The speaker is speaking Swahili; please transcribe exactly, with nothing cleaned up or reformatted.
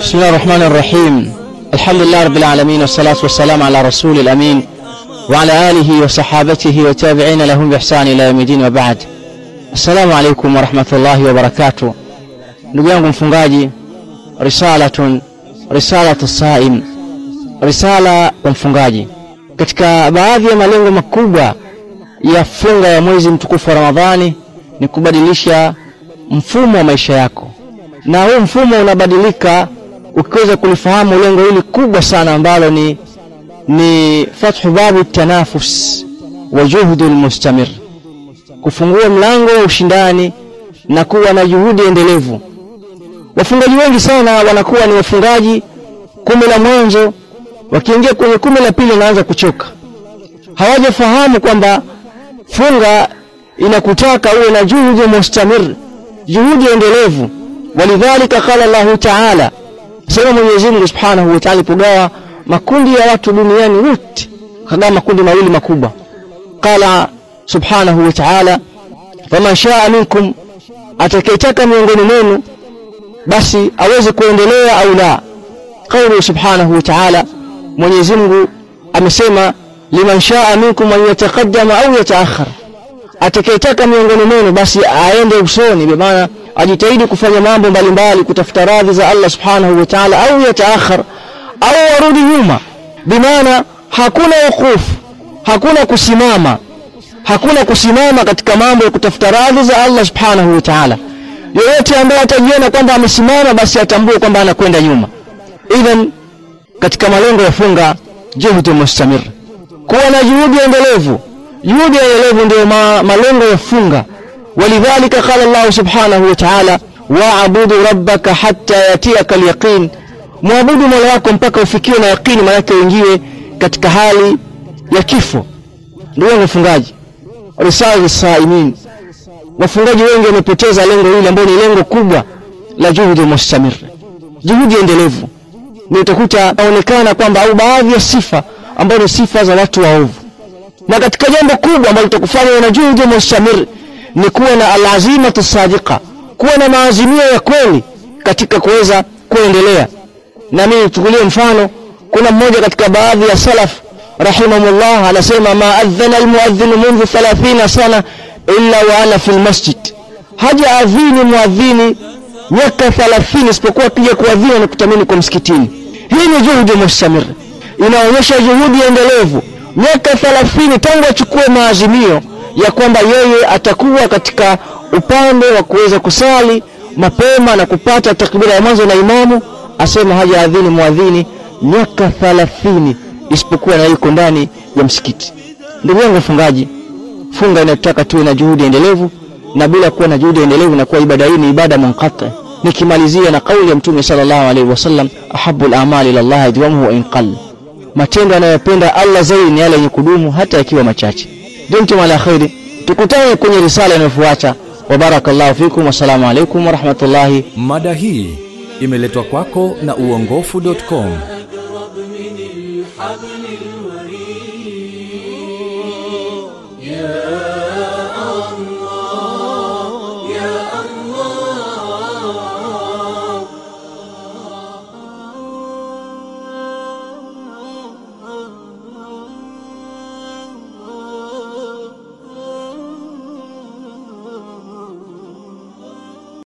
بسم الله الرحمن الرحيم. الحمد لله رب العالمين، والصلاة والسلام على رسول الأمين وعلى آله وصحابته وتابعين لهم بإحسان إلى يوم الدين، وبعد. السلام عليكم ورحمة الله وبركاته. ndugu yangu mfungaji, risalatun risalatu saim, risala ya mfungaji. Katika baadhi ya malengo makubwa ya funga ya mwezi mtukufu wa Ramadhani ni kubadilisha mfumo wa maisha yako, na huu mfumo unabadilika ukiweza kulifahamu lengo hili kubwa sana ambalo ni ni fathu babu tanafus wa juhudul mustamir, kufungua mlango wa ushindani na kuwa na juhudi endelevu. Wafungaji wengi sana wanakuwa ni wafungaji kumi la mwanzo, wakiingia kwenye kumi la pili wanaanza kuchoka. Hawajafahamu kwamba funga inakutaka uwe na juhudi mustamir, juhudi endelevu. Walidhalika qala Allahu Ta'ala, sema Mwenyezi Mungu Subhanahu wa Ta'ala pogawa makundi ya watu duniani wote kama makundi mawili makubwa. Qala Subhanahu wa Ta'ala, faman shaa minkum, atakayetaka miongoni mwenu basi aweze kuendelea au la. Qala Subhanahu wa Ta'ala, Mwenyezi Mungu amesema liman shaa minkum an yataqaddama au yataakhir, atakayetaka miongoni mwenu basi aende usoni, kwa maana ajitahidi kufanya mambo mbalimbali kutafuta radhi za Allah Subhanahu wa Ta'ala, au yataakhir au warudi nyuma. Bimaana hakuna wukufu, hakuna kusimama, hakuna kusimama katika mambo ya kutafuta radhi za Allah Subhanahu wa Ta'ala. Yeyote ambaye atajiona kwamba amesimama basi atambue kwamba anakwenda nyuma. Idhan katika malengo ya funga, juhudi mustamir, kuwa na juhudi endelevu. Juhudi endelevu ndio ma, malengo ya funga. Walidhalika qala Allah Subhanahu wa Ta'ala, wa'budu rabbaka hatta yatiyaka al-yaqin, muabudu Mola wako mpaka ufikiwe na yaqini, maana uingie katika hali ya kifo. Ndio wafungaji, risala saimin. Wafungaji wengi wamepoteza lengo hili ambalo ni lengo kubwa la juhudi mustamir, juhudi endelevu. Ndio utakuta inaonekana kwamba au baadhi ya sifa ambazo ni sifa za watu waovu. Na katika jambo kubwa ambalo litakufanya una juhudi mustamir ni kuwa na alazimatu sadiqa, kuwa na maazimio ya kweli katika kuweza kuendelea. Na mimi tukulie mfano, kuna mmoja katika baadhi ya salaf rahimahullah anasema, ma adhana almuadhdhin منذ ثلاثين sana illa wa ana fil masjid, haja adhini muadhini miaka thelathini isipokuwa pia kuadhini na kutamini kwa msikitini. Hii ni juhudi mustamir, inaonyesha juhudi endelevu. Miaka thelathini tangu achukue maazimio ya kwamba yeye atakuwa katika upande wa kuweza kusali mapema na kupata takbira ya mwanzo na imamu, asema haja adhini muadhini miaka thelathini isipokuwa na yuko ndani ya msikiti. Ndugu yangu mfungaji, funga inataka tuwe na juhudi endelevu, na bila kuwa na juhudi endelevu na kuwa ibada hii ni ibada munqati. Nikimalizia na kauli ya Mtume sallallahu alaihi wasallam, ahabbul a'mali ila Allah adwamuhu wa in qall, matendo anayopenda Allah zaidi ni yale yenye kudumu hata yakiwa machache. Dumtum ala khairi, tukutane kwenye risala inayofuata. Wa barakallahu fikum, wa salamu alaykum wa rahmatullahi. Mada hii imeletwa kwako na uongofu dot com.